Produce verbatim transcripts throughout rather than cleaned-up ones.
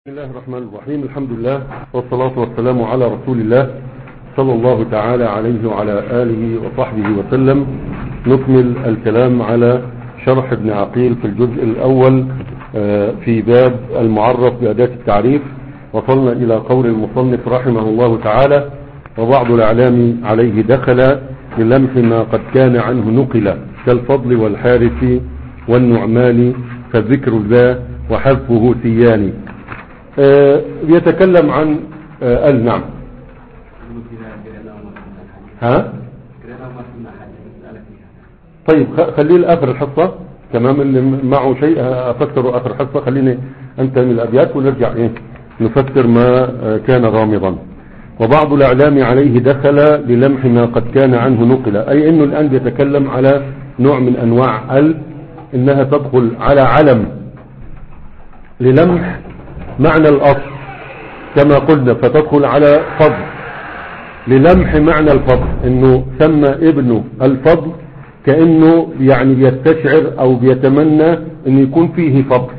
بسم الله الرحمن الرحيم. الحمد لله والصلاة والسلام على رسول الله صلى الله تعالى عليه وعلى آله وصحبه وسلم. نكمل الكلام على شرح ابن عقيل في الجزء الأول في باب المعرف بأداة التعريف. وصلنا إلى قول المصنف رحمه الله تعالى: وبعض الأعلام عليه دخل للمح ما قد كان عنه نقل كالفضل والحارث والنعمان فالذكر ذا وحذفه سيان. آه يتكلم عن آه النعم. ها طيب خليه الآخر الحصة. تمام، اللي معه شيء أفكر آخر الحصة. خليني أنتهي من الأبيات ونرجع إيه نفسر ما آه كان غامضا. وبعض الأعلام عليه دخل للمح ما قد كان عنه نقل، أي أنه الآن يتكلم على نوع من أنواع ال إنها تدخل على علم للمح معنى الأصل كما قلنا، فتدخل على فضل للمح معنى الفضل، انه سمى ابنه الفضل كأنه يعني بيستشعر او بيتمنى ان يكون فيه فضل.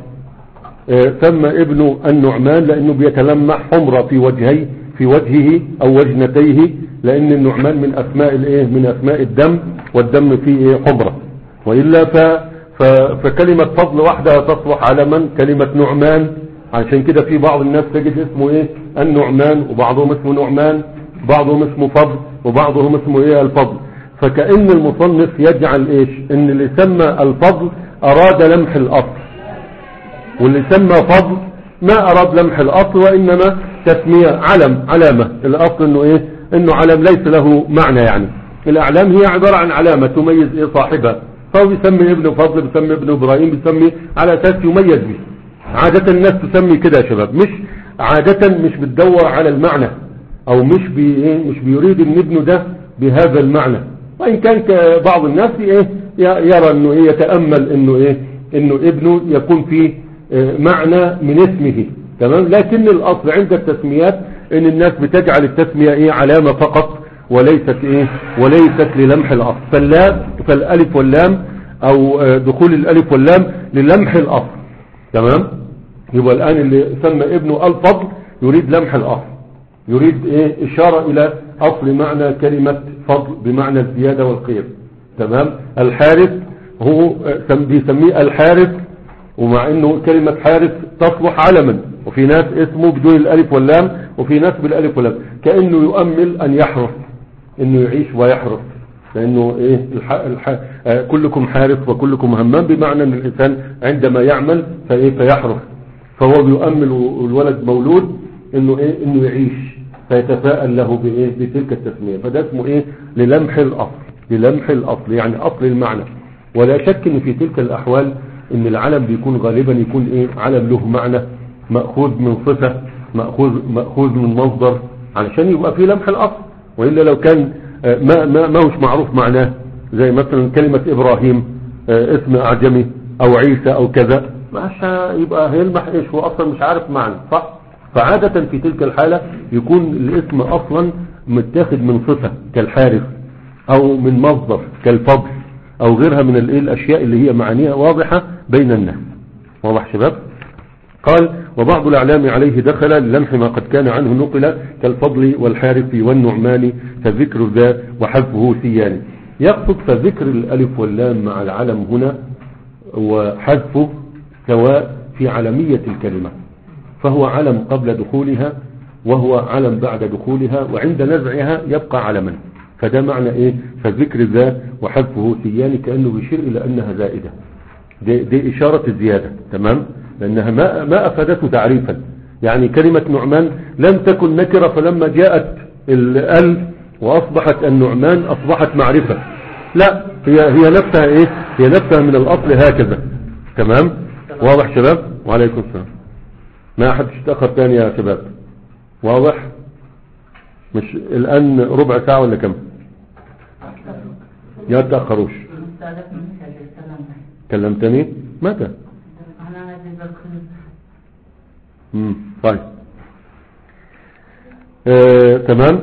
اه سمى ابنه النعمان لانه بيتلمح حمرة في وجهي في وجهه او وجنتيه، لان النعمان من اسماء الايه من اسماء الدم، والدم فيه حمرة. وإلا ف فكلمة فضل وحدها تصلح على من كلمة نعمان. عشان كده في بعض الناس تجد اسمه ايه النعمان، وبعضهم اسمه نعمان، بعضهم اسمه فضل، وبعضهم اسمه ايه الفضل. فكأن المصنف يجعل ايش ان اللي سمى الفضل اراد لمح الاصل، واللي سمى فضل ما اراد لمح الاصل، وانما تسمية علم علامة. الاصل انه ايه انه علم ليس له معنى. يعني الاعلام هي عبارة عن علامة تميز ايه صاحبها، فهو بيسمي ابنه فضل، بيسمي ابنه ابراهيم، بيسمي على اساس يميز به. عادة الناس تسمي كده يا شباب، مش عادة مش بتدور على المعنى، او مش بي مش بيريد ان ابنه ده بهذا المعنى. وان كان بعض الناس ايه يرى انه ايه يتأمل انه ايه انه ابنه يكون فيه معنى من اسمه. تمام، لكن الاصل عند التسميات ان الناس بتجعل التسمية ايه علامة فقط، وليست ايه وليست للمح الاصل. فاللام فالالف واللام او دخول الالف واللام للمح الاصل. تمام، يبقى الآن اللي سمى ابنه الفضل يريد لمح الأصل، يريد ايه اشارة الى اصل معنى كلمة فضل بمعنى الزيادة والخير. تمام، الحارث هو بيسميه الحارث، ومع انه كلمة حارث تصلح علما، وفي ناس اسمه بدون الالف واللام، وفي ناس بالالف واللام، كأنه يؤمل ان يحرث، انه يعيش ويحرث، لانه ايه الح... الح... آه كلكم حارث وكلكم همام، بمعنى ان الانسان عندما يعمل فايه فيحرث. فهو بيؤمل الولد مولود انه ايه انه يعيش، فيتفاءل له بايه بتلك التسمية. فده اسمه ايه للمح الاصل، للمح الاصل يعني اصل المعنى. ولا شك ان في تلك الاحوال ان العلم بيكون غالبا يكون ايه علم له معنى مأخوذ من صفة، مأخوذ مأخوذ من مصدر، علشان يبقى فيه لمح الاصل. والا لو كان ما ما ما هوش معروف معناه، زي مثلا كلمة ابراهيم اسم اعجمي، او عيسى او كذا، مش يبقى هيلمح ايش هو اصلا مش عارف معنى، صح؟ فعادة في تلك الحالة يكون الاسم اصلا متاخد من صفة كالحارث، او من مصدر كالفضل، او غيرها من الايه الاشياء اللي هي معانيها واضحة بين الناس. واضح شباب؟ قال: وبعض الأعلام عليه دخل للمح ما قد كان عنه نقل كالفضل والحارث والنعمان فذكر ذا وحذفه سيان. يقصد فذكر الألف واللام مع العلم هنا وحذفه سواء في علمية الكلمة، فهو علم قبل دخولها وهو علم بعد دخولها، وعند نزعها يبقى علما. فده معنى ايه فذكر ذا وحذفه سيان، كأنه بيشير إلى أنها زائدة. دي, دي إشارة الزيادة. تمام، لأنها ما, ما أفادته تعريفا. يعني كلمة نعمان لم تكن نكرة، فلما جاءت الألف وأصبحت النعمان أصبحت معرفة. لا، هي هي نفسها إيه هي نفسها من الأصل هكذا. تمام، واضح شباب؟ وعليكم السلام. ما أحد تأخر تاني يا شباب؟ واضح؟ مش الآن ربع ساعة ولا كم؟ يا تأخروش. كلمتني متى؟ امم طيب آه، تمام.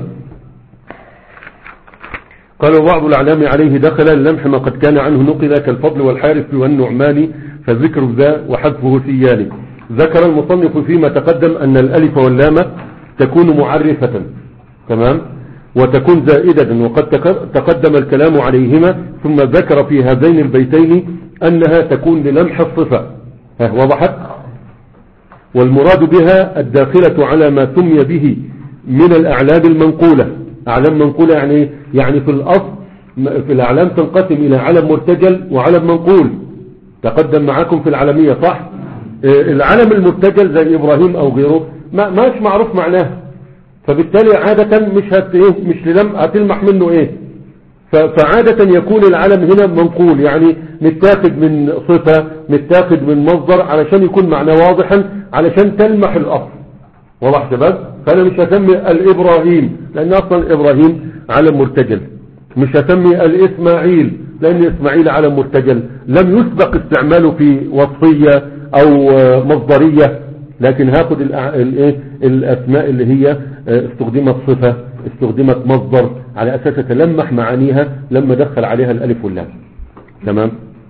قالوا: بعض الأعلام عليه دخل اللمح ما قد كان عنه نقل كالفضل والحارث والنعمان فذكر ذا وحذفه سيان. ذكر المصنف فيما تقدم أن الألف واللام تكون معرفة، تمام، وتكون زائدة، وقد تقدم الكلام عليهما، ثم ذكر في هذين البيتين أنها تكون للمح الصفة. ها وضحت؟ والمراد بها الداخلة على ما سمي به من الأعلام المنقولة. أعلام منقولة يعني يعني في الأصل في الأعلام تنقسم إلى علم مرتجل وعلم منقول، تقدم معاكم في العلمية صح؟ العلم المرتجل زي إبراهيم أو غيره ما ماش معروف معناه، فبالتالي عادة مش هت إيه مش لم هتلمح منه إيه، فعادة يكون العلم هنا منقول، يعني متاخد من صفة متاخد من مصدر علشان يكون معناه واضحا علشان تلمح الأصل. واضح شباب؟ فأنا مش هسمي الإبراهيم لأن أصلا إبراهيم علم مرتجل، مش هسمي الإسماعيل لأن إسماعيل علم مرتجل، لم يسبق استعماله في وصفية أو مصدرية، لكن هاخد الأسماء اللي هي استخدمت صفة استخدمت مصدر على أساس تلمح معانيها لما دخل عليها الألف واللام. تمام.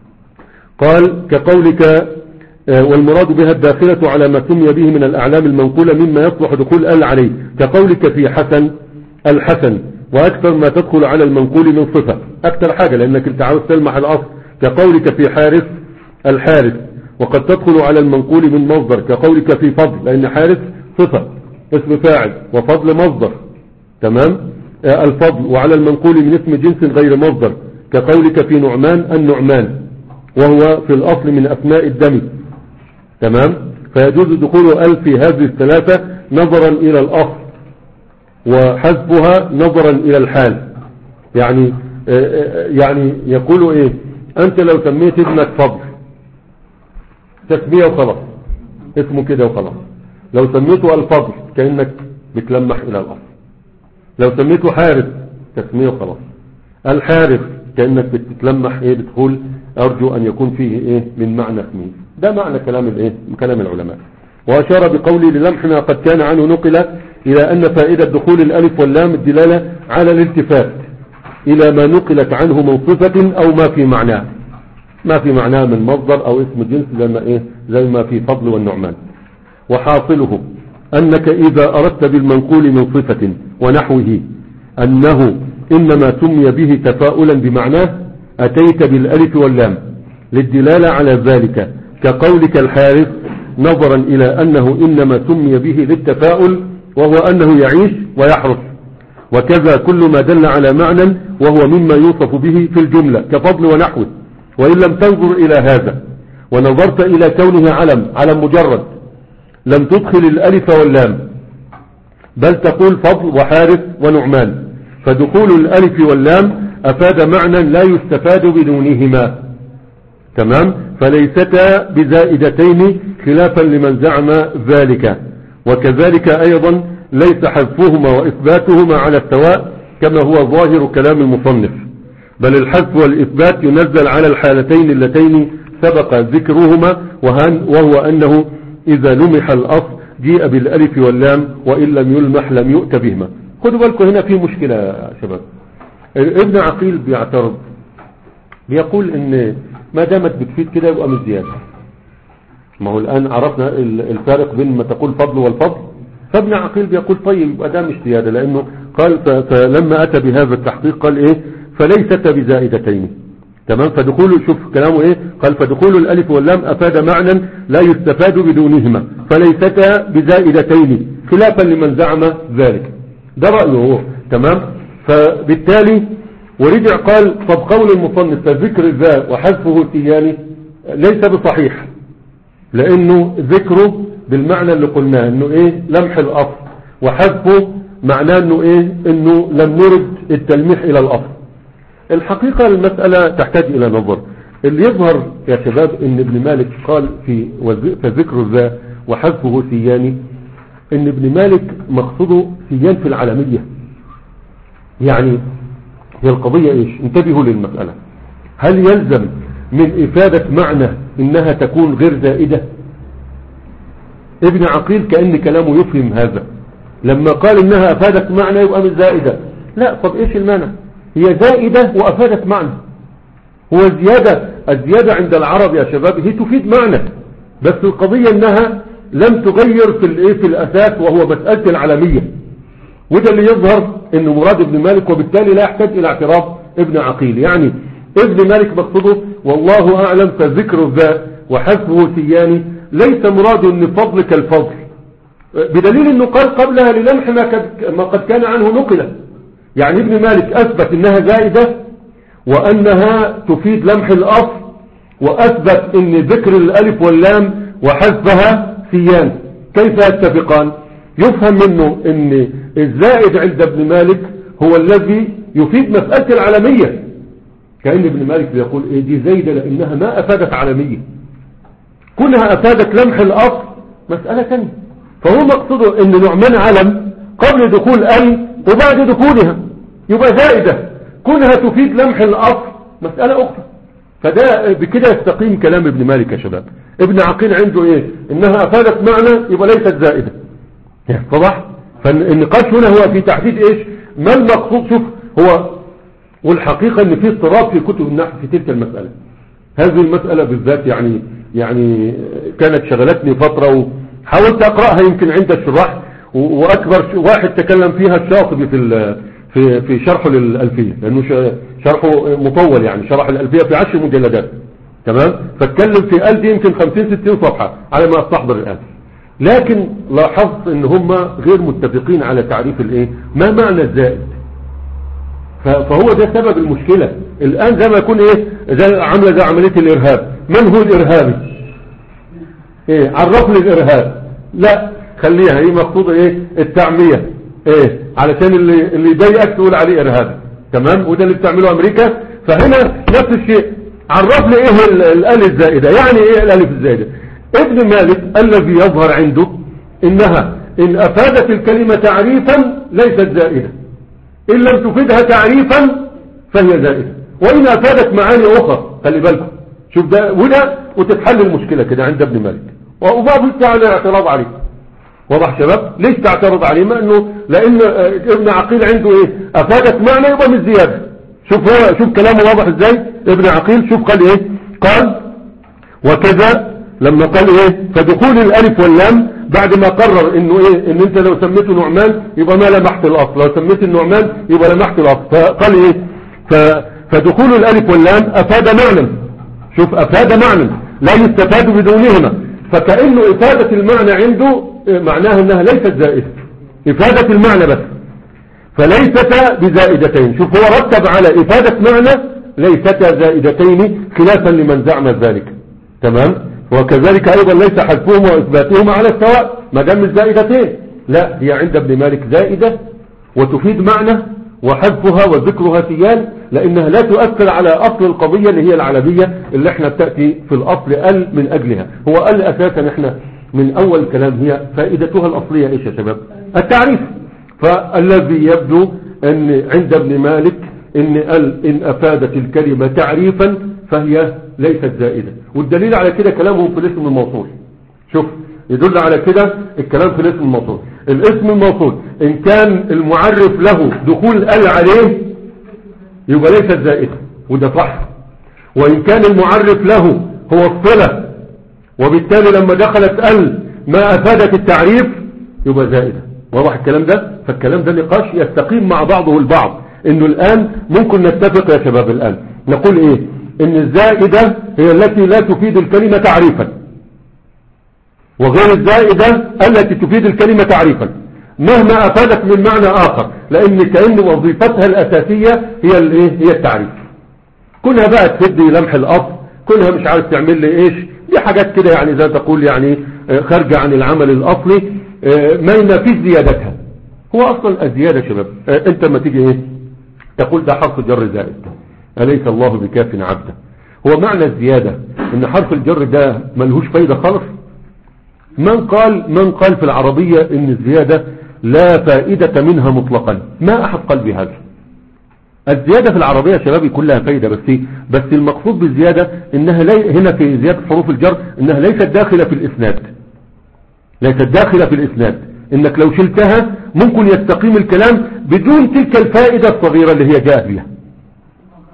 قال كقولك والمراد بها الداخلة على ما سمي به من الأعلام المنقولة مما يصلح دخول ال عليه، كقولك في حسن الحسن، وأكثر ما تدخل على المنقول من صفة، أكثر حاجة لأنك انت عاوز تلمح الأصل، كقولك في حارس الحارس، وقد تدخل على المنقول من مصدر، كقولك في فضل لأن حارس صفة اسم فاعل وفضل مصدر. تمام. آه الفضل، وعلى المنقول من اسم جنس غير مصدر، كقولك في نعمان النعمان وهو في الأصل من أسماء الدم. تمام. فيجوز دخول ال في هذه الثلاثة نظرا إلى الأصل وحذفها نظرا إلى الحال. يعني آه يعني يقولوا إيه، أنت لو سميت ابنك فضل تسمية وخلاص اسمه كده وخلاص، لو سميته الفضل كأنك بتلمح إلى الأصل، لو سميته حارس تسمية وخلاص، الحارس كأنك بتتلمح ايه بتقول أرجو أن يكون فيه ايه من معنى اسمه. ده معنى كلام الايه كلام العلماء. وأشار بقولي للمح ما قد كان عنه نقل إلى أن فائدة دخول الألف واللام الدلالة على الالتفات إلى ما نقلت عنه من صفة أو ما في معناه، ما في معناه من مصدر أو اسم جنس زي ما إيه زي ما في فضل والنعمان. وحاصله أنك إذا أردت بالمنقول من صفة ونحوه أنه إنما سمي به تفاؤلا بمعناه أتيت بالألف واللام للدلالة على ذلك، كقولك الحارث نظرا إلى أنه إنما سمي به للتفاؤل وهو أنه يعيش ويحرث، وكذا كل ما دل على معنى وهو مما يوصف به في الجملة كفضل ونحوه. وإن لم تنظر إلى هذا ونظرت إلى كونه علم علم مجرد لم تدخل الألف واللام، بل تقول فضل وحارث ونعمان، فدخول الألف واللام أفاد معنى لا يستفاد بدونهما. تمام. فليستا بزائدتين خلافا لمن زعم ذلك، وكذلك أيضا ليس حذفهما وإثباتهما على السواء كما هو ظاهر كلام المصنف، بل الحذف والإثبات ينزل على الحالتين اللتين سبق ذكرهما، وهو أنه إذا لمح الأصل جيء بالألف واللام، وإن لم يلمح لم يؤت بهما. خدوا بالكم هنا في مشكلة يا شباب. ابن عقيل بيعترض بيقول ان ما دامت بتفيد كده يبقى مش زيادة. ما هو الآن عرفنا الفارق بين ما تقول فضل والفضل، فابن عقيل بيقول طيب يبقى ده مش زيادة، لأنه قال فلما أتى بهذا التحقيق قال إيه فليست بزائدتين. تمام. فدخول شوف كلامه إيه، قال فدخول الألف واللام أفاد معنى لا يستفاد بدونهما فليستا بزائدتين خلافا لمن زعم ذلك. ده رأيه هو. تمام. فبالتالي ورجع قال طب قول المصنف فذكر الذا وحذفه التياني ليس بصحيح، لأنه ذكره بالمعنى اللي قلناه انه ايه لمح الأصل، وحذفه معناه انه ايه انه لم نرد التلميح الى الأصل. الحقيقة المسألة تحتاج الى نظر. اللي يظهر يا شباب ان ابن مالك قال في فذكر الذا وحذفه سياني، ان ابن مالك مقصده سيان في العالمية. يعني هي القضية ايش؟ انتبهوا للمسألة. هل يلزم من افادة معنى انها تكون غير زائدة؟ ابن عقيل كأن كلامه يفهم هذا لما قال انها افادت معنى يبقى مش زائدة. لا، طب ايش المعنى؟ هي زائدة وافادت معنى. هو الزيادة الزيادة عند العرب يا شباب هي تفيد معنى، بس القضية انها لم تغير في الايه في الاساس، وهو مسألة العالمية. وده اللي يظهر انه مراد ابن مالك، وبالتالي لا يحتاج الى اعتراض ابن عقيل. يعني ابن مالك مقصده والله اعلم فذكر الذات وحذفه سياني ليس مراد ان فضل كالفضل، بدليل انه قال قبلها للمح ما قد كان عنه نقله. يعني ابن مالك اثبت انها زائدة وانها تفيد لمح الاصل، واثبت ان ذكر الالف واللام وحذفها سيان. كيف يتفقان؟ يفهم منه ان الزائد عند ابن مالك هو الذي يفيد مسألة العالمية، كأن ابن مالك بيقول ايه دي زايدة لانها ما افادت عالمية، كونها افادت لمح الاصل مسألة ثانية. فهو مقصده ان نعمان علم قبل دخول ال وبعد دخولها يبقى زائدة، كونها تفيد لمح الاصل مسألة اخرى. فده بكده يستقيم كلام ابن مالك يا شباب. ابن عقيل عنده ايه؟ انها افادت معنى يبقى ليست زائدة. طبعا فالنقاش هنا هو في تحديد ايش ما المقصود. شوف هو والحقيقة ان في اضطراب في كتب النحو في تلك المسألة. هذه المسألة بالذات يعني يعني كانت شغلتني فترة وحاولت اقرأها يمكن عند الشراح، واكبر واحد تكلم فيها الشاطبي في في في شرحه للألفية، لانه شرحه مطول، يعني شرح الألفية في عشر مجلدات تمام. فاتكلم في آل دي يمكن خمسين ستين صفحة على ما استحضر الآن. لكن لاحظت ان هم غير متفقين على تعريف الايه ما معنى الزائد. فهو ده سبب المشكلة الان، زي ما يكون ايه زي عامله زي عملية الارهاب. من هو الارهابي؟ ايه عرف لي الارهاب؟ لا خليها هي مقصودة ايه التعمية، ايه علشان اللي اللي يضايقك تقول عليه ارهابي تمام. وده اللي بتعمله امريكا. فهنا نفس الشيء، عرف لي ايه الالف الزائدة، يعني ايه الالف الزائدة. ابن مالك الذي يظهر عنده انها ان افادت الكلمة تعريفا ليست زائدة، ان لم تفيدها تعريفا فهي زائدة، وان افادت معاني اخرى. خلي بالكم شوف ده وده وتتحل المشكلة كده عند ابن مالك. وبعض تعالى الاعتراض عليه. واضح شباب؟ ليش تعترض عليه؟ ما انه لان ابن عقيل عنده ايه افادت معنى يبقى مش زيادة. شوف هو شوف كلامه واضح ازاي ابن عقيل. شوف قال ايه، قال وكذا لما قال ايه فدخول الالف واللام بعد ما قرر انه ايه ان انت لو سميته نعمان يبقى ما لمحت الاصل، لو سميت النعمان يبقى لمحت الاصل. فقال ايه فدخول الالف واللام افاد معنى. شوف افاد معنى لا يستفاد بدونهما. فكأنه افادة المعنى عنده معناها انها ليست زائدة، افادة المعنى بس، فليست بزائدتين. شوف هو رتب على افادة معنى ليستا زائدتين خلافا لمن زعم ذلك تمام. وكذلك ايضا ليس حذفهما واثباتهما على السواء ما دام مش زائدتين، لا هي عند ابن مالك زائدة وتفيد معنى، وحذفها وذكرها سيان لانها لا تؤثر على اصل القضية اللي هي العلبية اللي احنا بتأتي في الاصل ال من اجلها. هو ال اساسا احنا من اول الكلام هي فائدتها الاصلية ايش يا شباب؟ التعريف. فالذي يبدو ان عند ابن مالك ان ال ان افادت الكلمة تعريفا فهي ليست زائدة. والدليل على كده كلامهم في الاسم الموصول. شوف يدل على كده الكلام في الاسم الموصول. الاسم الموصول ان كان المعرف له دخول ال عليه يبقى ليست زائدة، وده صح. وان كان المعرف له هو الصلة وبالتالي لما دخلت ال ما افادت التعريف يبقى زائدة. واضح الكلام ده؟ فالكلام ده نقاش يستقيم مع بعضه البعض. انه الان ممكن نتفق يا شباب الان نقول ايه ان الزائدة هي التي لا تفيد الكلمة تعريفا، وغير الزائدة التي تفيد الكلمة تعريفا مهما افادت من معنى اخر، لان كأن وظيفتها الاساسية هي الايه هي التعريف. كلها بقى تفيد لمح الاصل، كلها مش عارف تعمل لي ايش، دي حاجات كده يعني زي تقول يعني خارجة عن العمل الاصلي ما ينافيش زيادتها. هو اصلا الزيادة يا شباب انت ما تيجي ايه تقول ده حرف جر زائد أليس الله بكاف عبده. هو معنى الزيادة ان حرف الجر ده ملهوش فايدة خالص. من قال من قال في العربية ان الزيادة لا فائدة منها مطلقا؟ ما احد قال بهذا. الزيادة في العربية يا شباب كلها فايدة، بس بس المقصود بالزيادة انها لي هنا في زيادة حروف الجر انها ليست داخلة في الاسناد، ليست داخلة في الاسناد. انك لو شلتها ممكن يستقيم الكلام بدون تلك الفائدة الصغيرة اللي هي جاء بها.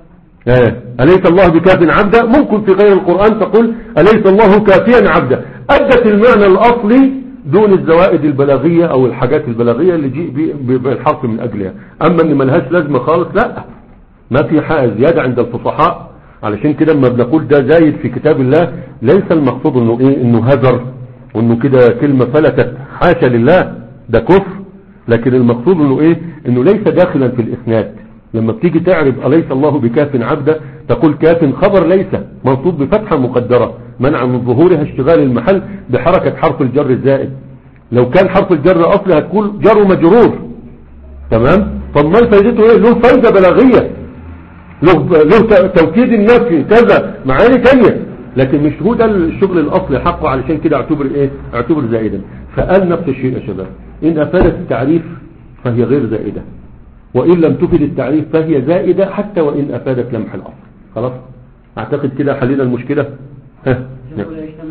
أليس الله بكاف عبدا؟ ممكن في غير القرآن تقول أليس الله كافيا عبدا، ادت المعنى الاصلي دون الزوائد البلاغية او الحاجات البلاغية اللي جي بالحرف من اجلها. اما ان ملهاش لازمة خالص لا، ما في حاجة زيادة عند الفصحاء. علشان كده لما بنقول ده زايد في كتاب الله ليس المقصود انه ايه انه هذر وانه كده كلمة فلتت، حاشا لله ده كفر. لكن المقصود انه ايه انه ليس داخلا في الاسناد. لما بتيجي تعرف أليس الله بكاف عبده تقول كاف خبر ليس منصوب بفتحة مقدرة منع من ظهورها اشتغال المحل بحركة حرف الجر الزائد. لو كان حرف الجر اصلي هتقول جر مجرور. تمام. طب ما فايدته ايه؟ له فايدة بلاغية، له, له توكيد النفي كذا معاني تانية، لكن مش هو ده الشغل الاصلي حقه. علشان كده اعتبر ايه اعتبر زائدا. فقال نفس الشيء يا شباب، ان افادت التعريف فهي غير زائدة، وإن لم تفد التعريف فهي زائدة حتى وإن أفادت لمح الأصل. خلاص أعتقد كده حلينا المشكلة. ها نعم.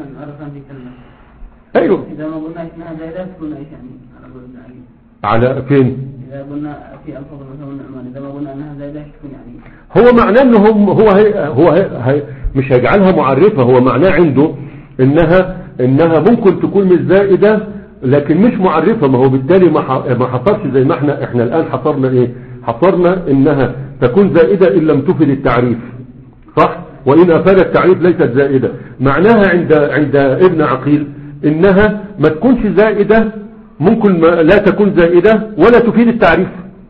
أيوه إذا ما قلنا إنها زائدة قلنا إيش يعني على قول ابن علي على فين؟ إذا قلنا في ألفاظ مثلا النعمان إذا ما قلنا إنها زائدة تكون يعني هو معناه إنه هم هو هي هو هي هي مش هيجعلها معرفة. هو معناه عنده إنها إنها ممكن تكون مش زائدة لكن مش معرفة. ما هو بالتالي ما حصرش زي ما احنا احنا الآن حصرنا ايه حصرنا انها تكون زائدة ان لم تفد التعريف صح، وان افاد التعريف ليست زائدة. معناها عند عند ابن عقيل انها ما تكونش زائدة، ممكن ما لا تكون زائدة ولا تفيد التعريف.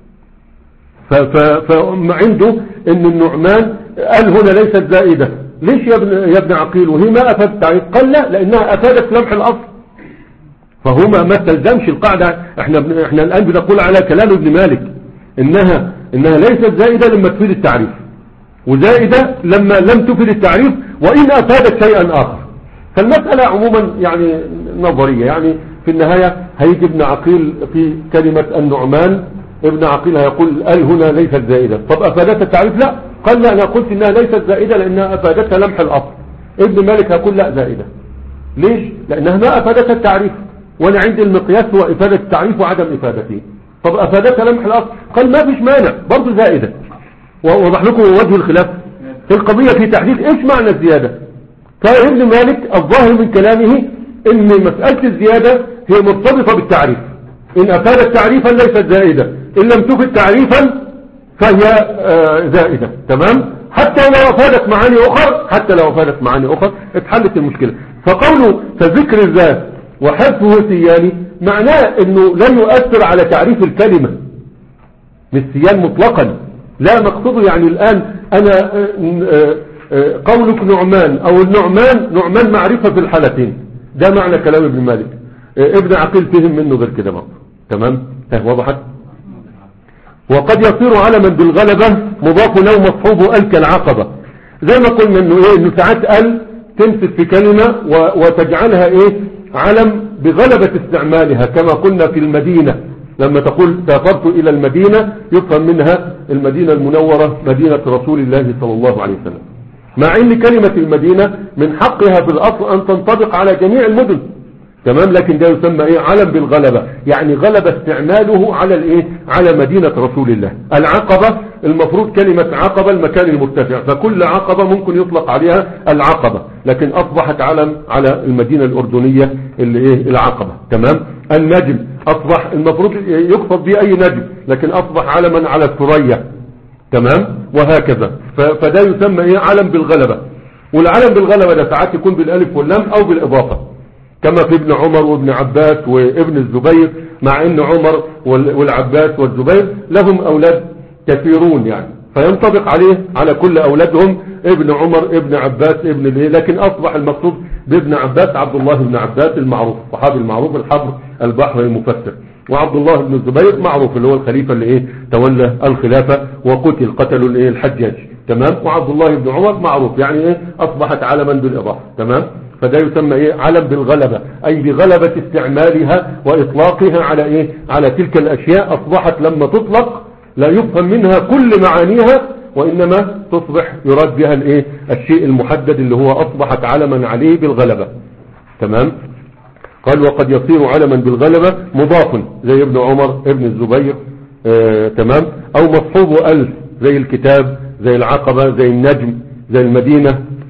فعنده ان النعمان قال هنا ليست زائدة. ليش يا ابن يا ابن عقيل وهي ما افادت التعريف؟ قال لا لانها افادت لمح الاصل. فهو ما تلزمش القاعدة. احنا احنا الآن بنقول على كلام ابن مالك انها انها ليست زائدة لما تفيد التعريف، وزائدة لما لم تفيد التعريف وإن أفادت شيئا آخر. فالمسألة عموما يعني نظرية. يعني في النهاية هيجي ابن عقيل في كلمة النعمان، ابن عقيل هيقول قال هنا ليست زائدة. طب أفادت التعريف؟ لا. قال لا أنا قلت انها ليست زائدة لأنها أفادتها لمح الأصل. ابن مالك هيقول لا زائدة. ليش؟ لأنها ما أفادتها التعريف، وانا عندي المقياس هو افادة التعريف وعدم افادته. طب افادتها لمح الاصل؟ قال ما فيش مانع برضه زائدة. ووضح لكم وجه الخلاف في القضية في تحديد ايش معنى الزيادة. فابن مالك الظاهر من كلامه ان مسألة الزيادة هي مرتبطة بالتعريف. ان افادت تعريفا ليست زائدة، ان لم تفد تعريفا فهي آه زائدة. تمام. حتى لو افادت معاني اخر حتى لو افادت معاني اخر اتحلت المشكلة. فقوله فذكر الذات وحذفه سياني معناه انه لا يؤثر على تعريف الكلمة مش سيان مطلقا. لا مقصوده يعني الان انا قولك نعمان او النعمان نعمان معرفة في الحالتين. ده معنى كلام ابن مالك. ابن عقيل فهم منه غير كده برضه. تمام. وضحت. وقد يصير علما بالغلبة مضاف له مصحوبه ال كالعقبة. زي ما قلنا انه ايه انه ساعات ال تمسك في كلمة وتجعلها ايه علم بغلبة استعمالها. كما قلنا في المدينة لما تقول سافرت الى المدينة يفهم منها المدينة المنورة مدينة رسول الله صلى الله عليه وسلم، مع ان كلمة المدينة من حقها في الاصل ان تنطبق على جميع المدن. تمام. لكن ده يسمى ايه علم بالغلبة، يعني غلب استعماله على الايه على مدينة رسول الله. العقبة المفروض كلمة عقبة المكان المرتفع، فكل عقبة ممكن يطلق عليها العقبة، لكن اصبحت علم على المدينة الاردنية اللي ايه العقبة. تمام. النجم اصبح المفروض يقصد به اي نجم، لكن اصبح علما على الثريا. تمام. وهكذا. فده يسمى ايه علم بالغلبة. والعلم بالغلبة ده ساعات يكون بالالف واللام او بالاضافة، كما في ابن عمر وابن عباس وابن الزبير، مع ان عمر والعباس والزبير لهم اولاد كثيرون يعني فينطبق عليه على كل اولادهم ابن عمر ابن عباس ابن الايه. لكن اصبح المقصود بابن عباس عبد الله بن عباس المعروف الصحابي المعروف الحبر البحر المفسر، وعبد الله بن الزبير معروف اللي هو الخليفة اللي ايه تولى الخلافة وقتل قتلوا الايه الحجاج. تمام. وعبد الله بن عمر معروف يعني ايه اصبحت علما بالاضافة. تمام. فده يسمى ايه علم بالغلبة، اي بغلبة استعمالها واطلاقها على ايه على تلك الاشياء. اصبحت لما تطلق لا يفهم منها كل معانيها، وانما تصبح يراد بها الايه الشيء المحدد اللي هو اصبحت علما عليه بالغلبة. تمام. قال وقد يصير علما بالغلبة مضاف زي ابن عمر ابن الزبير. آه تمام. او مصحوب ألف زي الكتاب زي العقبة زي النجم زي المدينة.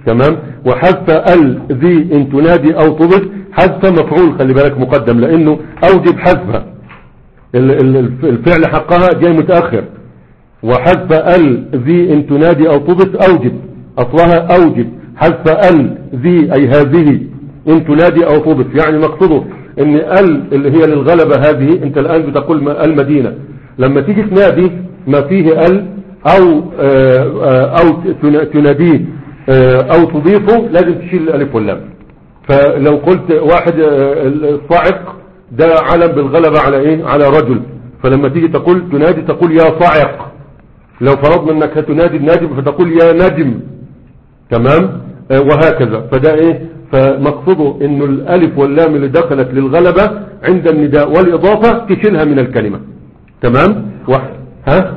تمام. وحذف ال ذي ان تنادي او تضف حذف مفعول، خلي بالك مقدم لانه اوجب حذفها، الفعل حقها جاي متأخر. وحذف ال ذي ان تنادي او تضف اوجب، اصلها اوجب، حذف ال ذي اي هذه ان تنادي او تضف، يعني مقصده ان ال اللي هي للغلبة هذه، انت الان بتقول المدينة، لما تيجي تنادي ما فيه ال او او تناديه او تضيفه لازم تشيل الالف واللام. فلو قلت واحد الصاعق ده علم بالغلبة على ايه؟ على رجل، فلما تيجي تقول تنادي تقول يا صاعق. لو فرضنا انك هتنادي الناجم فتقول يا نجم، تمام، وهكذا. فده ايه؟ فمقصده انه الالف واللام اللي دخلت للغلبة عند النداء والاضافة تشيلها من الكلمة، تمام. و... ها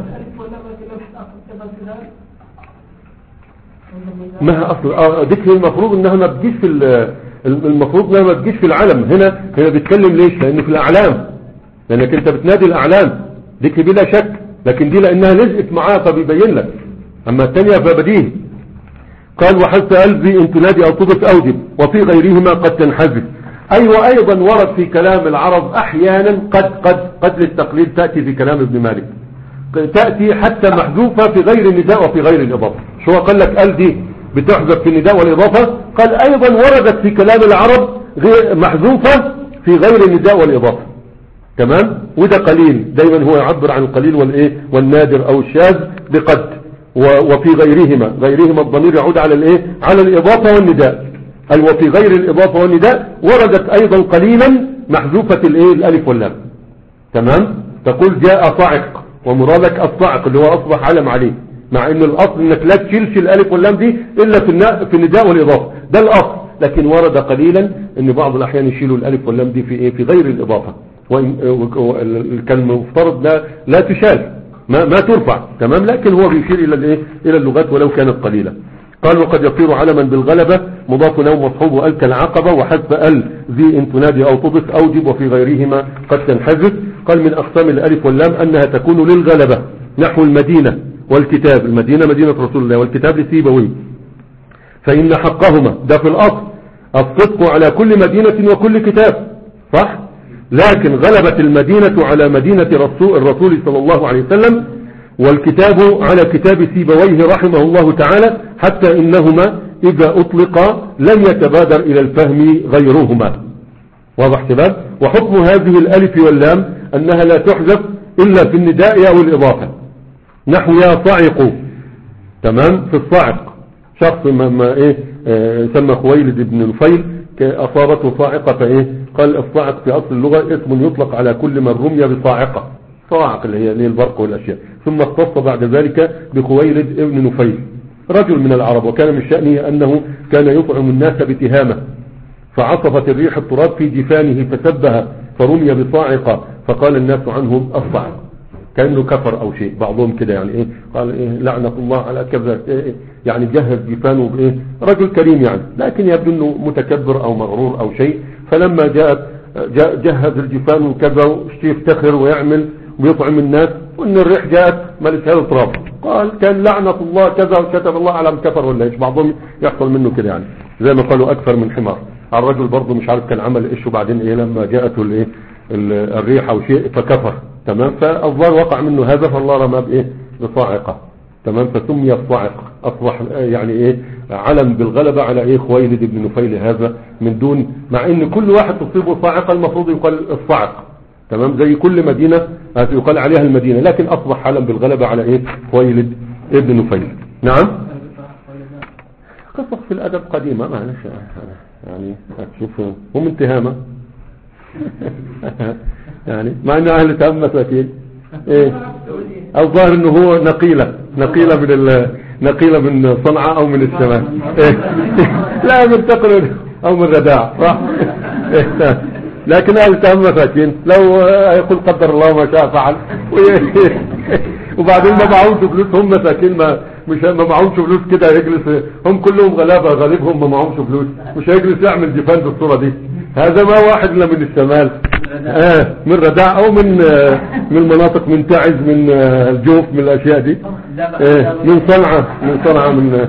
ما اصل اه ديك المفروض انها ما بتجيش في المفروض انها ما بتجيش في العلم. هنا هنا بيتكلم ليش؟ لانه في الاعلام، لانك انت بتنادي الاعلام ديك بلا شك، لكن دي لانها لزقت معاها فبيبين لك، اما الثانيه فبديهي. قال وحذف الذي ان تنادي او تضف اوجب، وفي غيرهما قد تنحذف. ايوه ايضا ورد في كلام العرب احيانا قد قد قد للتقليل تاتي في كلام ابن مالك، تاتي حتى محذوفه في غير النداء وفي غير الاضافه. شو قال لك ال دي بتحذف في النداء والاضافه؟ قال ايضا وردت في كلام العرب غير محذوفه في غير النداء والاضافه، تمام. وده قليل، دايما هو يعبر عن القليل والايه والنادر او الشاذ بقد. وفي غيرهما، غيرهما الضمير يعود على الايه؟ على الاضافه والنداء. اي وفي غير الاضافه والنداء وردت ايضا قليلا محذوفه الايه؟ الالف واللام، تمام. تقول جاء صاعق، ومرادك الصاعق اللي هو اصبح علم عليه، مع ان الاصل انك لا تشيلش الالف واللام دي الا في في النداء والاضافه، ده الاصل. لكن ورد قليلا ان بعض الاحيان يشيلوا الالف واللام دي في ايه؟ في غير الاضافه، وان كان مفترض لا لا تشال، ما ما ترفع، تمام. لكن هو بيشير الى الايه؟ الى اللغات ولو كانت قليله. قال وقد يصير علما بالغلبه مضاف له مصحوب ال كالعقبه، وحذف ال ذي ان تنادي او تضف اوجب، وفي غيرهما قد تنحذف. قال من اقسام الالف واللام انها تكون للغلبه، نحو المدينه والكتاب، المدينه مدينه رسول الله، والكتاب لسيبويه، فان حقهما ده في الاصل الصدق على كل مدينه وكل كتاب، صح. لكن غلبت المدينه على مدينه رسول الرسول صلى الله عليه وسلم، والكتاب على كتاب سيبويه رحمه الله تعالى، حتى إنهما إذا أطلقا لم يتبادر إلى الفهم غيرهما. واضح شباب؟ وحكم هذه الألف واللام أنها لا تحذف إلا في النداء أو الإضافة، نحو يا صاعق، تمام. في الصاعق شخص ما, ما إيه آه سمى خويلد بن نفيل أصابته صاعقة، فإيه قال الصاعق في أصل اللغة اسم يطلق على كل من رمي بصاعقة، صاعق اللي هي البرق والأشياء. ثم اختص بعد ذلك بخويلد ابن نفيل، رجل من العرب، وكان من شأنه أنه كان يطعم الناس بتهامة، فعصفت الريح التراب في جفانه فسبها فرمي بصاعقة، فقال الناس عنه الصاعق، كأنه كفر أو شيء، بعضهم كده يعني إيه، قال إيه لعنة الله على كذا، إيه يعني جهز جفانه بإيه، رجل كريم يعني، لكن يبدو أنه متكبر أو مغرور أو شيء. فلما جاءت جهز الجفان وكذا واشتي يفتخر ويعمل ويطعم الناس، وان الريح جاءت ملك هذا التراب، قال كان لعنة الله كذا وكتب الله على كفر ولا ايش. بعضهم يحصل منه كده يعني، زي ما قالوا اكثر من حمار. الرجل برضه مش عارف كان عمل ايش، وبعدين ايه لما جاءته الايه الريح او شيء فكفر، تمام. فالظاهر وقع منه هذا، فالله رمى بايه بصاعقة، تمام. فسمي الصاعق، اصبح يعني ايه علم بالغلبة على ايه خويلد بن نفيل هذا، من دون مع ان كل واحد تصيبه صاعقة المفروض يقال الصاعق، تمام. زي كل مدينة يقال عليها المدينة، لكن اصبح علم بالغلبة على ايه خويلد ابن نفيل. نعم قصص في الادب قديمة، معلش يعني هتشوف هم انتهامة يعني، مع ان اهل تهم مساكين ايه الظاهر انه هو نقيلة نقيلة من ال... نقيلة من صنعاء او من الشمال إيه؟ لا من تقل او من رداع، صح. إيه؟ لكن اهل تهم مساكين، لو يقول قدر الله ما شاء فعل وبعدين ما معهمش فلوس، هم مساكين ما مش ما معهمش فلوس كده يجلس، هم كلهم غلابه غالبهم ما معهمش فلوس، مش هيجلس يعمل جفان بالصوره دي، هذا ما واحد الا من الشمال، آه من رداع او من آه من مناطق من تعز من آه الجوف من الاشياء دي، آه من صنعاء من صنعاء من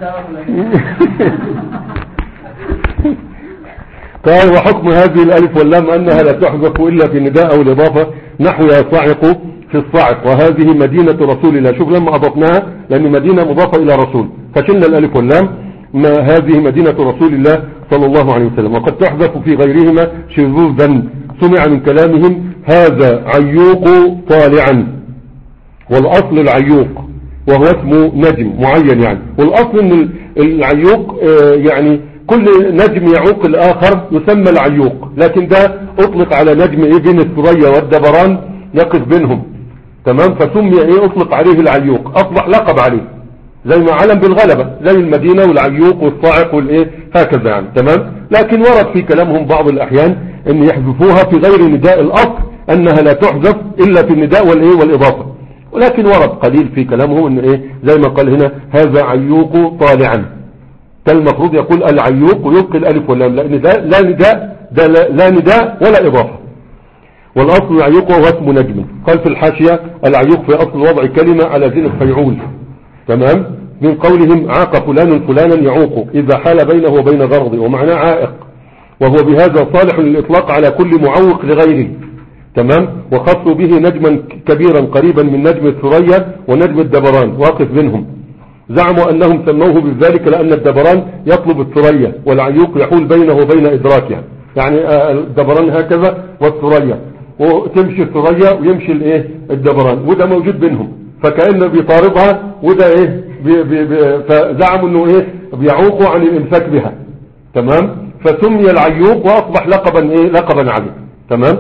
قال وحكم هذه الالف واللام انها لا تحذف الا في النداء او الاضافه نحو يصعق في الصاعق، وهذه مدينه رسول الله. شوف لما اضفناها لان مدينه مضافه الى رسول فشلنا الالف واللام، ما هذه مدينه رسول الله صلى الله عليه وسلم. وقد تحذف في غيرهما شذوذا سمع من كلامهم هذا عيوق طالعا، والاصل العيوق وهو اسمه نجم معين يعني، والاصل ان العيوق آه يعني كل نجم يعوق الاخر يسمى العيوق، لكن ده اطلق على نجم ايه بين الثريا والدبران يقف بينهم، تمام، فسمي ايه اطلق عليه العيوق، اصبح لقب عليه زي ما علم بالغلبة زي المدينة والعيوق والصاعق والايه هكذا يعني، تمام. لكن ورد في كلامهم بعض الاحيان ان يحذفوها في غير نداء الاصل انها لا تحذف الا في النداء والايه والاضافة، ولكن ورد قليل في كلامهم ان ايه زي ما قال هنا هذا عيوق طالعا، المفروض يقول العيوق ويبقي الالف واللام، لان ده لا نداء ده لا, لا نداء ولا اضافة، والاصل العيوق وهو اسم نجم. قال في الحاشية العيوق في اصل وضع كلمة على زين الفيعول، تمام، من قولهم عاق فلان فلانا يعوق اذا حال بينه وبين غرض، ومعناه عائق، وهو بهذا صالح للاطلاق على كل معوق لغيره، تمام. وخصوا به نجما كبيرا قريبا من نجم الثريا ونجم الدبران واقف بينهم، زعموا انهم سموه بذلك لان الدبران يطلب الثريا والعيوق يحول بينه وبين ادراكه، يعني الدبران هكذا والثريا، وتمشي الثريا ويمشي الايه الدبران، وده موجود بينهم، فكأنه بيطاردها وده ايه بي بي بي فزعموا انه ايه بيعوقوا عن الامساك بها، تمام، فسمي العيوق واصبح لقبا ايه لقبا عليه، تمام.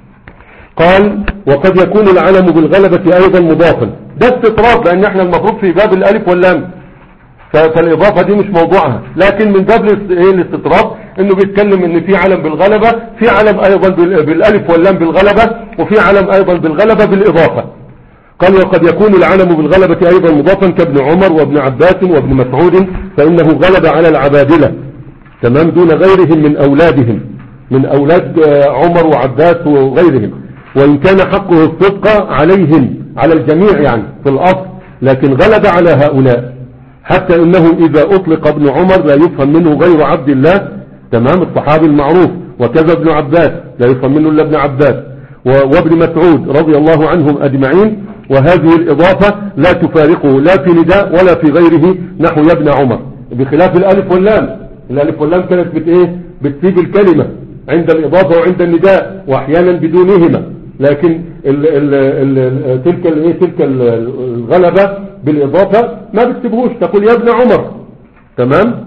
قال وقد يكون العلم بالغلبة ايضا مضافا، ده استطراد لان احنا المفروض في باب الالف واللام، فالاضافة دي مش موضوعها، لكن من باب ايه الاستطراد انه بيتكلم ان في علم بالغلبة، في علم ايضا بالالف واللام بالغلبة، وفي علم ايضا بالغلبة بالاضافة. قال وقد يكون العلم بالغلبة ايضا مضافا كابن عمر وابن عباس وابن مسعود، فانه غلب على العبادلة، تمام، دون غيرهم من اولادهم، من اولاد عمر وعباس وغيرهم، وان كان حقه الصدق عليهم على الجميع يعني في الاصل، لكن غلب على هؤلاء، حتى انه اذا اطلق ابن عمر لا يفهم منه غير عبد الله، تمام، الصحابي المعروف، وكذا ابن عباس لا يفهم منه الا ابن عباس وابن مسعود رضي الله عنهم اجمعين، وهذه الاضافة لا تفارقه لا في نداء ولا في غيره نحو يا ابن عمر، بخلاف الالف واللام، الالف واللام كانت بت ايه بتسيب الكلمة عند الاضافة وعند النداء واحيانا بدونهما، لكن ال ال ال تلك الايه تلك الغلبة بالاضافة ما بتسيبهوش، تقول يا ابن عمر، تمام،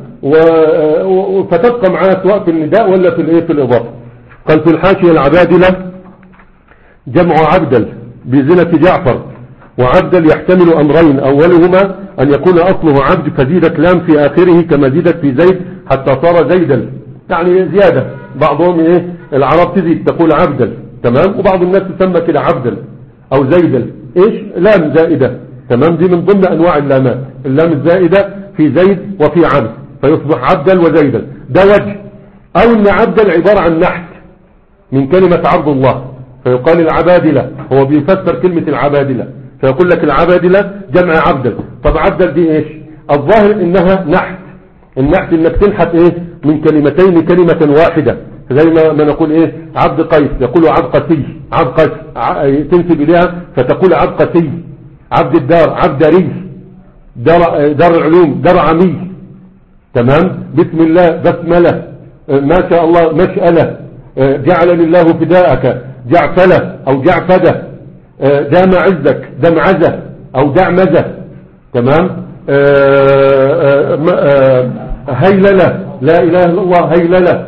فتبقى معاه سواء في النداء ولا في الايه في الاضافة. قال في الحاشية العبادلة جمع عبدل بزنة جعفر، وعبدل يحتمل امرين، اولهما ان يكون اصله عبد فزيدت لام في اخره كما زيدت في زيد حتى صار زيدا، يعني زيادة، بعضهم ايه العرب تزيد تقول عبدل، تمام، وبعض الناس تسمى كده عبدل او زيدل، ايش لام زائدة، تمام، دي من ضمن انواع اللامات، اللام الزائدة في زيد وفي عبد فيصبح عبدل وزيدل، ده وجه. او ان عبدل عبارة عن نحت من كلمة عبد الله، فيقال العبادلة، هو بيفسر كلمة العبادلة فيقول لك العبادلة جمع عبدل. طب عبدل دي ايش؟ الظاهر انها نحت، النحت انك تنحت ايه من كلمتين كلمة واحدة، زي ما, ما نقول ايه عبد قيس يقولوا عبد قسي، عبد قيس تنسب اليها فتقول عبد قسي، عبد الدار عبد داري، دار, دار العلوم دار عمي، تمام، بسم الله بسملة، ما شاء الله مشألة، جعل لله فداءك جعفلة او جعفدة، دام عزك دمعزة او دعمزة، تمام، هيللة لا اله الا الله هيللة،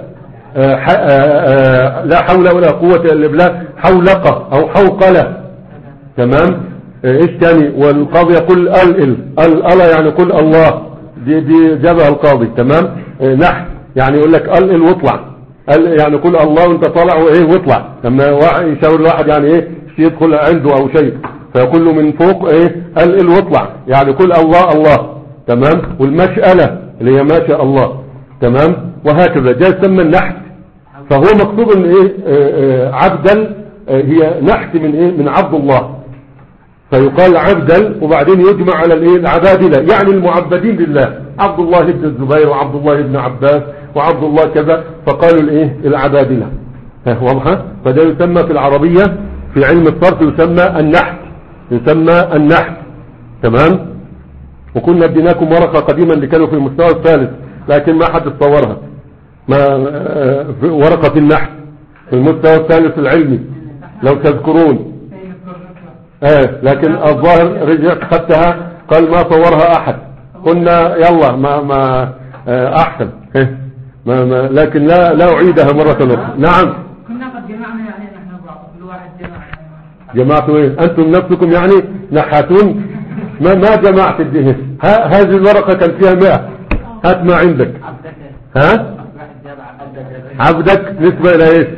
لا حول ولا قوة الا بالله حولقة او حوقلة، تمام. ايش تاني؟ والقاضي يقول ال ال ال يعني قل الله، دي دي جابها القاضي، تمام. نحن يعني يقول لك ال ال واطلع، ال يعني قل الله وانت طالع وايه واطلع، لما واحد يشاور الواحد يعني ايه يدخل عنده او شيء فيقول له من فوق ايه ال ال واطلع، يعني قل الله الله، تمام. والمشألة اللي هي ما شاء الله، تمام، وهكذا جاء سمى النحت فهو مكتوب ان ايه آه، آه، عبدا آه، هي نحت من ايه من عبد الله، فيقال عبدا وبعدين يجمع على الايه العبادلة، يعني المعبدين لله، عبد الله بن الزبير وعبد الله بن عباس وعبد الله كذا، فقالوا الايه العبادلة. واضحة؟ فده يسمى في العربية في علم الصرف يسمى النحت، يسمى النحت. تمام. وكنا اديناكم ورقة قديما اللي كانوا في المستوى الثالث لكن ما حد تصورها، ما في ورقة النحت في المستوى الثالث العلمي لو تذكرون. ايه لكن الظاهر رجعت خدتها قال ما صورها احد، قلنا يلا ما ما احسن إيه ما ما لكن لا لا اعيدها مرة اخرى. نعم كنا قد جمعنا يعني نحن كل واحد جمع. جمعتوا ايه انتم نفسكم يعني نحاتون؟ ما ما جمعت الدهن. هذه الورقة كان فيها مئة، هات ما عندك. ها عبدك نسبة الى ايش؟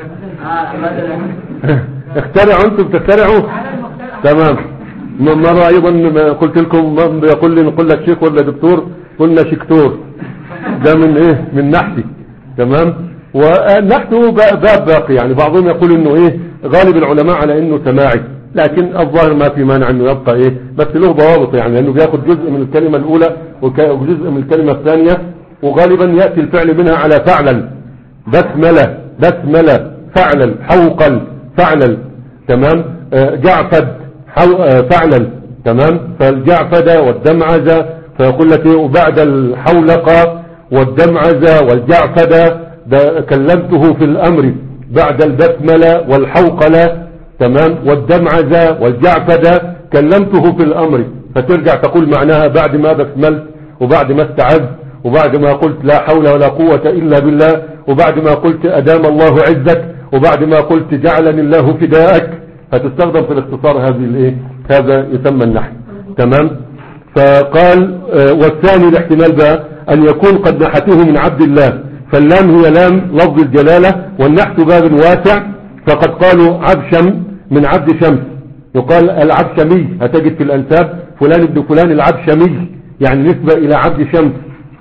اخترعوا انتم تخترعوا. تمام. مرة ايضا قلت لكم يقول لي نقول لك شيخ ولا دكتور، قلنا شكتور، ده من ايه من نحتي. تمام. ونحته باب باقي، يعني بعضهم يقول انه ايه غالب العلماء على انه سماعي، لكن الظاهر ما في مانع انه يبقى ايه بس له ضوابط، يعني لانه بياخد جزء من الكلمة الاولى وجزء من الكلمة الثانية، وغالبا يأتي الفعل منها على فعلا، بسملة بسملة فعلا، حوقل فعلا. تمام. آه جعفد آه فعلا. تمام. فالجعفد والدمعزة فيقول لك ايه وبعد الحولقة والدمعزة والجعفد كلمته في الامر بعد البسملة والحوقلة. تمام. والدمعزة والجعفد كلمته في الامر، فترجع تقول معناها بعد ما بسملت وبعد ما استعذت وبعد ما قلت لا حول ولا قوة الا بالله وبعد ما قلت ادام الله عزك وبعد ما قلت جعلني الله فداءك، فتستخدم في الاختصار هذه الايه هذا يسمى النحو. تمام. فقال آه والثاني الاحتمال بقى ان يكون قد نحته من عبد الله، فاللام هي لام لفظ الجلالة والنحت باب واسع، فقد قالوا عبشم من عبد شمس، يقال العبشمي، هتجد في الانساب فلان ابن فلان العبشمي يعني نسبة الى عبد شمس،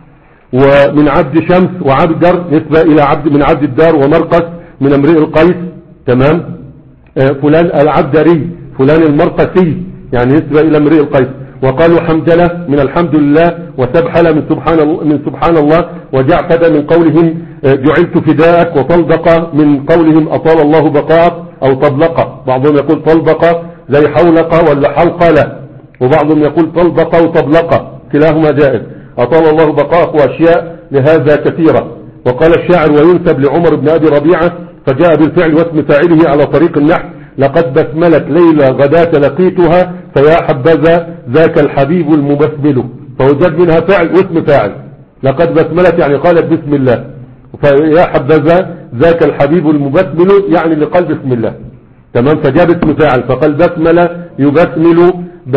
ومن عبد شمس وعبدر نسبة الى عبد من عبد الدار، ومرقس من امرئ القيس. تمام. آه فلان العبدري فلان المرقسي يعني نسبة الى امرئ القيس. وقالوا حمدلة من الحمد لله، وسبحلة من سبحان الله من سبحان الله، وجعفد من قولهم آه جعلت فداءك، وطلبق من قولهم اطال الله بقاءك او طبلق، بعضهم يقول طلبق زي حولق ولا حوقلة، وبعضهم يقول طلبق وطبلق، كلاهما جائز. اطال الله بقاءك واشياء لهذا كثيرة. وقال الشاعر وينسب لعمر بن ابي ربيعة فجاء بالفعل واسم فاعله على طريق النحو لقد بسملت ليلى غداة لقيتها فيا حبذا ذاك الحبيب المبسمل، فوجد منها فعل واسم فاعل، لقد بسملت يعني قالت بسم الله، فيا حبذا ذاك الحبيب المبسمل يعني اللي قال بسم الله. تمام. فجاب اسم فاعل فقال بسمل يبسمل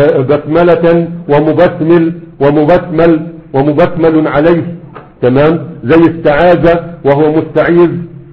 بسملة ومبسمل ومبسمل ومبسمل عليه. تمام. زي استعاذ وهو مستعيذ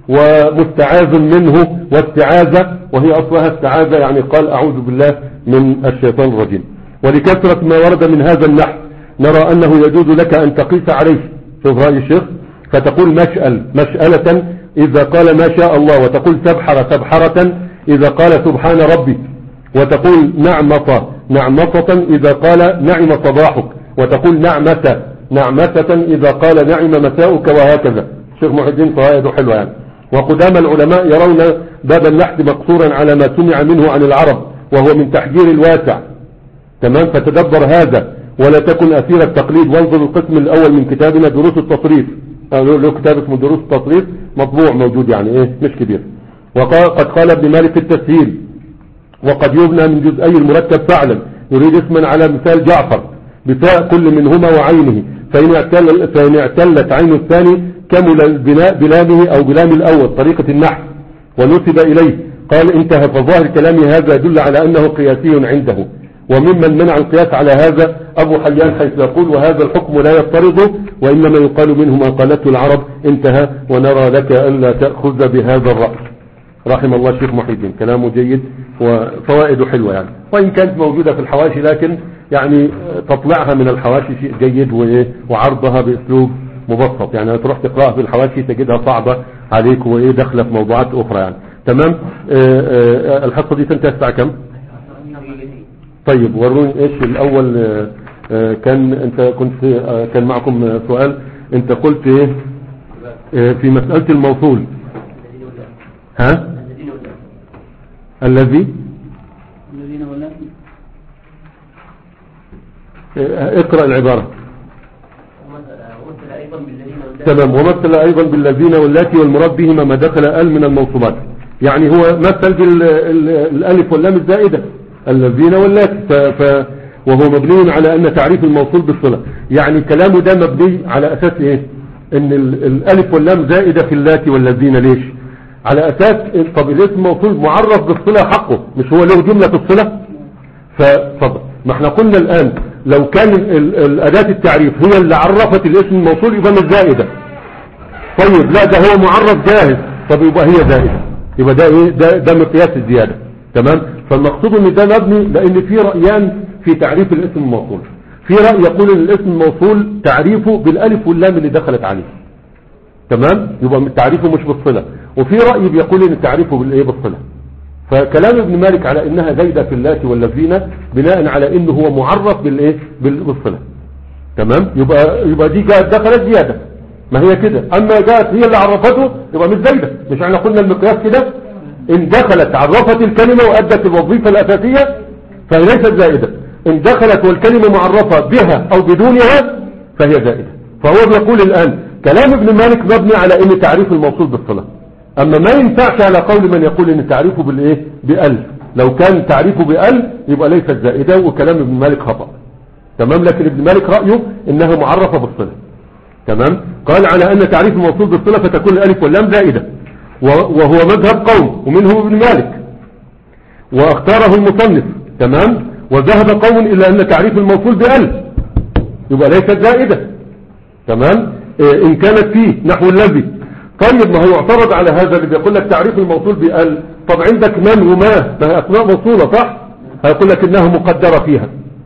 ومستعاذ منه، واستعاذة وهي أصلها استعاذة يعني قال أعوذ بالله من الشيطان الرجيم. ولكثرة ما ورد من هذا النحو نرى أنه يجوز لك أن تقيس عليه. شوف رأي الشيخ، فتقول مشأل مشألة إذا قال ما شاء الله، وتقول سبحر سبحرة إذا قال سبحان ربي، وتقول نعمة نعمة إذا قال نعم صباحك، وتقول نعمة نعمة إذا قال نعم مساؤك، وهكذا. الشيخ محي الدين فوائده حلوة يعني. وقدام العلماء يرون باب النحت مقصورا على ما سمع منه عن العرب، وهو من تحجير الواسع. تمام. فتدبر هذا ولا تكن أسير التقليد، وانظر القسم الأول من كتابنا دروس التصريف، له كتاب اسمه دروس التصريف مطبوع موجود يعني ايه مش كبير. وقد قال ابن مالك في التسهيل وقد يبنى من جزئي المركب فعلا يريد اسما على مثال جعفر بتاء كل منهما وعينه، فإن, اعتل فإن اعتلت عين الثاني كمل البناء بلامه أو بلام الأول طريقة النحو ونسب إليه. قال انتهى. فظاهر كلامي هذا يدل على أنه قياسي عنده، وممن منع القياس على هذا أبو حيان حيث يقول وهذا الحكم لا يفترض وإنما يقال منه ما قالته العرب. انتهى. ونرى لك ألا تأخذ بهذا الرأي. رحم الله الشيخ محي الدين، كلامه جيد وفوائده حلوة يعني، وإن كانت موجودة في الحواشي لكن يعني تطلعها من الحواشي شيء جيد، وعرضها بأسلوب مبسط، يعني تروح تقرأها في الحواشي تجدها صعبة عليك وايه داخله في موضوعات اخرى يعني. تمام. آه آه الحصة دي تنتهي الساعة كم؟ طيب وروني ايش الاول. آه آه كان انت كنت آه كان معكم سؤال، انت قلت ايه آه في مسألة الموصول؟ ها الذي الذين واللاتي. آه اقرأ العبارة. تمام. ومثل ايضا بالذين واللاتي والمراد بهما ما دخل ال من الموصولات، يعني هو مثل بالالف واللام الزائدة الذين واللاتي، ف... ف... وهو مبني على ان تعريف الموصول بالصلة، يعني كلامه ده مبني على اساس ايه؟ ان ال... الالف واللام زائدة في اللاتي والذين. ليش؟ على اساس طب الاسم الموصول معرف بالصلة حقه، مش هو له جملة الصلة؟ ففضل ما احنا قلنا الان لو كان الأداة التعريف هي اللي عرفت الاسم الموصول يبقى مش زائدة. طيب لا، ده هو معرف جاهز، طب يبقى هي زائدة، يبقى ده ايه؟ ده, ده مقياس الزيادة. تمام. فالمقصود ان ده مبني لان في رأيان في تعريف الاسم الموصول. في رأي يقول ان الاسم الموصول تعريفه بالالف واللام اللي دخلت عليه، تمام، يبقى تعريفه مش بالصلة. وفي رأي بيقول ان تعريفه بالايه؟ بالصلة. فكلام ابن مالك على انها زايدة في اللاتي والذين بناء على انه هو معرف بالايه؟ بالصلة. تمام. يبقى يبقى دي جاءت دخلت زيادة، ما هي كده. اما جاءت هي اللي عرفته يبقى مش زايدة. مش احنا قلنا المقياس كده؟ ان دخلت عرفت الكلمة وادت الوظيفة الاساسية فهي ليست زائدة. ان دخلت والكلمة معرفة بها او بدونها فهي زائدة. فهو بيقول الان كلام ابن مالك مبني على ان تعريف الموصول بالصلة، اما ما ينفعش على قول من يقول ان تعريفه بالايه؟ بأل. لو كان تعريفه بأل يبقى ليست زائدة، وكلام ابن مالك خطأ. تمام. لكن ابن مالك رأيه انها معرفة بالصلة. تمام. قال على ان تعريف الموصول بالصلة فتكون الالف واللام زائدة، وهو مذهب قوم ومنهم ابن مالك واختاره المصنف. تمام. وذهب قوم الى ان تعريف الموصول بأل يبقى ليست زائدة. تمام. إيه ان كانت فيه نحو الذي. طيب ما هو يعترض على هذا اللي بيقول لك تعريف الموصول بأل، طب عندك من وما، ما هي اسماء موصولة صح؟ هيقول لك انها مقدرة فيها.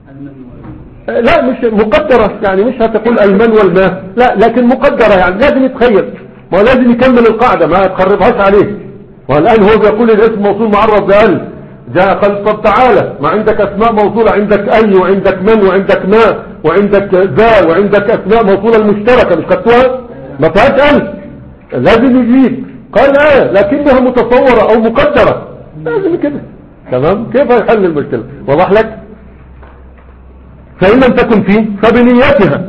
لا مش مقدرة، يعني مش هتقول المن والما، لا لكن مقدرة، يعني لازم يتخيل، ما لازم يكمل القاعدة، ما تخربهاش عليه. والآن هو بيقول الاسم موصول معرف بأل، جاء قال طب تعالى ما عندك اسماء موصولة، عندك اي وعندك من وعندك ما وعندك ذا وعندك اسماء موصولة المشتركة مش خدتوها؟ ما فيهاش ال، لازم يجيب. قال اه لكنها متصورة او مقدرة، لازم كده. تمام. كيف يحل المشكلة؟ واضح لك؟ فإن لم تكن فيه فبنياتها.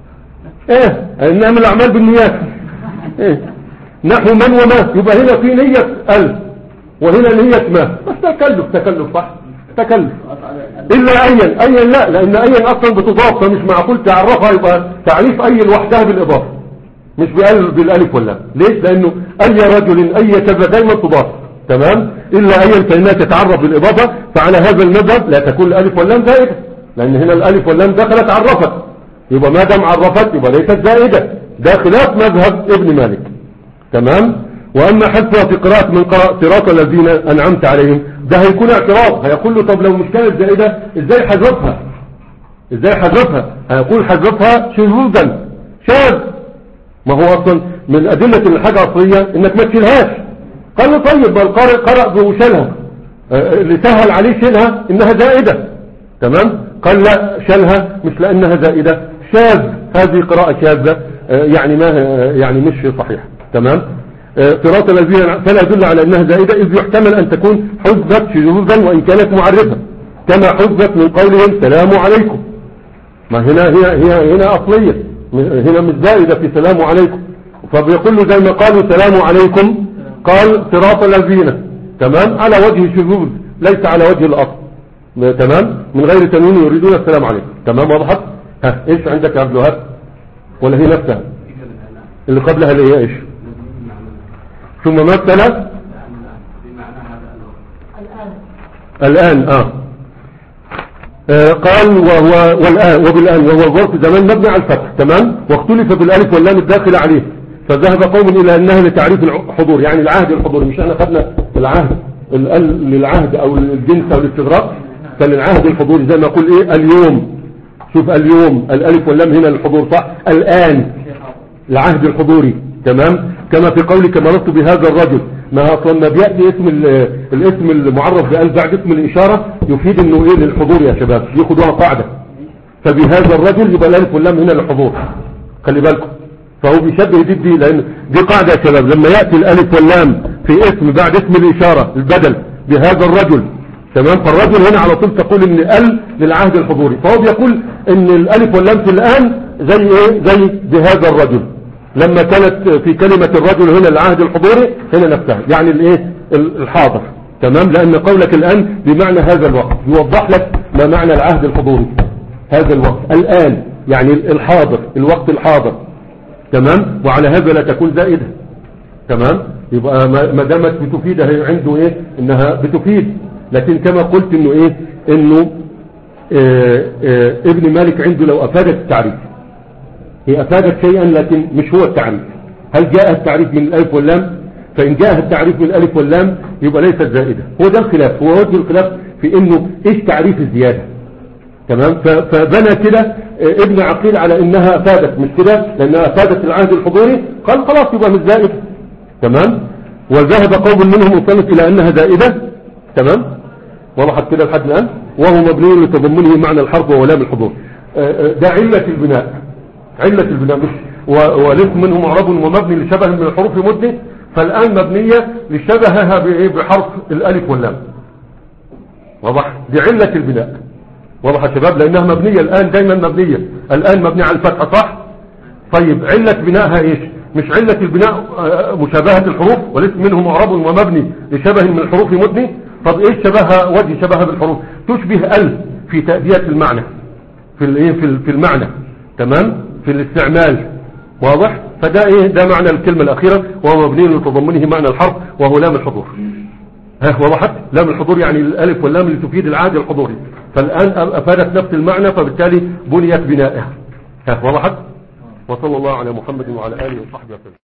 ايه انما الاعمال بالنيات. ايه نحو من وما، يبقى هنا في نية ال وهنا نية ما، بس تكلف تكلف صح تكلف. الا ايا ايا لا، لان ايا اصلا بتضاف، فمش معقول تعرفها يبقى تعريف اي لوحدها بالاضافة مش بالالف واللام. ليش؟ لانه اي رجل اي كذا دايما تضاف. تمام. الا ايا فانها تتعرف بالاضافة، فعلى هذا المذهب لا تكون الالف واللام زائدة، لان هنا الالف واللام دخلت عرفت، يبقى ما دام عرفت يبقى ليست زائدة. ده خلاف مذهب ابن مالك. تمام. واما حذفها في قراءة من قرأ صراط الذين انعمت عليهم، ده هيكون اعتراض، هيقول له طب لو مش كانت زائدة ازاي حذفها؟ ازاي حذفها؟ هيقول حذفها شذوذا شاذ، ما هو اصلا من ادلة الحاجة اصلية انك ما تشيلهاش. قال له طيب ما القارئ قرأ بوشلها اللي سهل عليه شيلها انها زائدة. تمام. قال لا شالها مش لانها زائدة، شاذ، هذه قراءة شاذة، يعني ما يعني مش صحيح. تمام. صراط الذين فلا يدل على انها زائدة، اذ يحتمل ان تكون حذفت شذوذا وان كانت معرفة، كما حذفت من قولهم سلام عليكم. ما هنا هي هي هنا اصلية، هنا مش زائدة في سلام عليكم. فبيقول له زي ما قالوا سلام عليكم قال صراط الذين. تمام. على وجه الشذوذ ليس على وجه الاصل. تمام. من غير تنوين يريدون السلام عليكم. تمام. وضحت؟ ها ايش عندك يا عبد الوهاب؟ ولا هي نفسها اللي قبلها اللي هي ايش؟ ثم مثل الآن آه. آه قال وهو والآن وبالآن وهو ظرف زمان مبني على الفتح. تمام. واختلف بالالف واللام الداخل عليه، فذهب قوم الى انها لتعريف الحضور، يعني العهد الحضور. مش احنا خدنا العهد للعهد او الجنس او الاستغراق، فللعهد الحضور زي ما اقول ايه اليوم. شوف اليوم الالف واللام هنا للحضور صح. الآن العهد الحضوري. تمام. كما في قولك مررت بهذا الرجل، ما اصلا ما بيأتي اسم الاسم المعرف بألف بعد اسم الاشارة يفيد انه ايه للحضور يا شباب، ياخدوها قاعدة. فبهذا الرجل يبقى الالف واللام هنا للحضور، خلي بالكم. فهو بيشبه دي بدي، لان دي قاعدة يا شباب، لما يأتي الالف واللام في اسم بعد اسم الاشارة البدل بهذا الرجل، تمام، فالرجل هنا على طول تقول ان ال للعهد الحضوري. فهو بيقول ان الالف واللام في الان زي ايه، زي بهذا الرجل، لما كانت في كلمة الرجل هنا العهد الحضوري هنا نفسها يعني الايه الحاضر. تمام. لان قولك الان بمعنى هذا الوقت يوضح لك ما معنى العهد الحضوري. هذا الوقت الان يعني الحاضر، الوقت الحاضر. تمام. وعلى هذا لا تكون زائدة. تمام. يبقى ما دامت بتفيد عنده ايه انها بتفيد، لكن كما قلت انه ايه انه اه اه ابن مالك عنده لو افادت التعريف، هي افادت شيئا لكن مش هو التعريف. هل جاء التعريف من الالف واللام؟ فان جاء التعريف من الالف واللام يبقى ليست زائدة. هو ده الخلاف، هو وجه الخلاف في انه ايش تعريف الزيادة. تمام. فبنى كده اه ابن عقيل على انها افادت، مش كده، لانها افادت العهد الحضوري، قال خلاص يبقى مش زائدة. تمام. وذهب قوم منهم مصنف الى انها زائدة. تمام. وضحت كده لحد الان. وهو مبني لتضمنه معنى الحرف وهو لام الحضور. ده علة البناء، علة البناء مش وليس منه معرب ومبني لشبه من الحروف مدة، فالآن مبنية لشبهها بحرف الألف واللام. واضح. دي علة البناء. واضح يا شباب، لأنها مبنية الآن، دايما مبنية الآن مبنية على الفتحة، صح؟ طيب علة بناءها ايش؟ مش علة البناء مشابهة الحروف وليس منه معرب ومبني لشبه من الحروف مدة. طب ايش شبهها؟ وجه شبهها بالحروف تشبه ألف في تأدية المعنى، في الايه في المعنى. تمام. في الاستعمال. واضح. فده ايه ده معنى الكلمة الأخيرة، وهو مبني لتضمنه معنى الحرف وهو لام الحضور. ها وضحت. لام الحضور يعني الالف واللام اللي تفيد العهد الحضوري، فالآن أفادت نفس المعنى، فبالتالي بنيت بنائها. ها وضحت. وصلى الله على محمد وعلى آله وصحبه وسلم.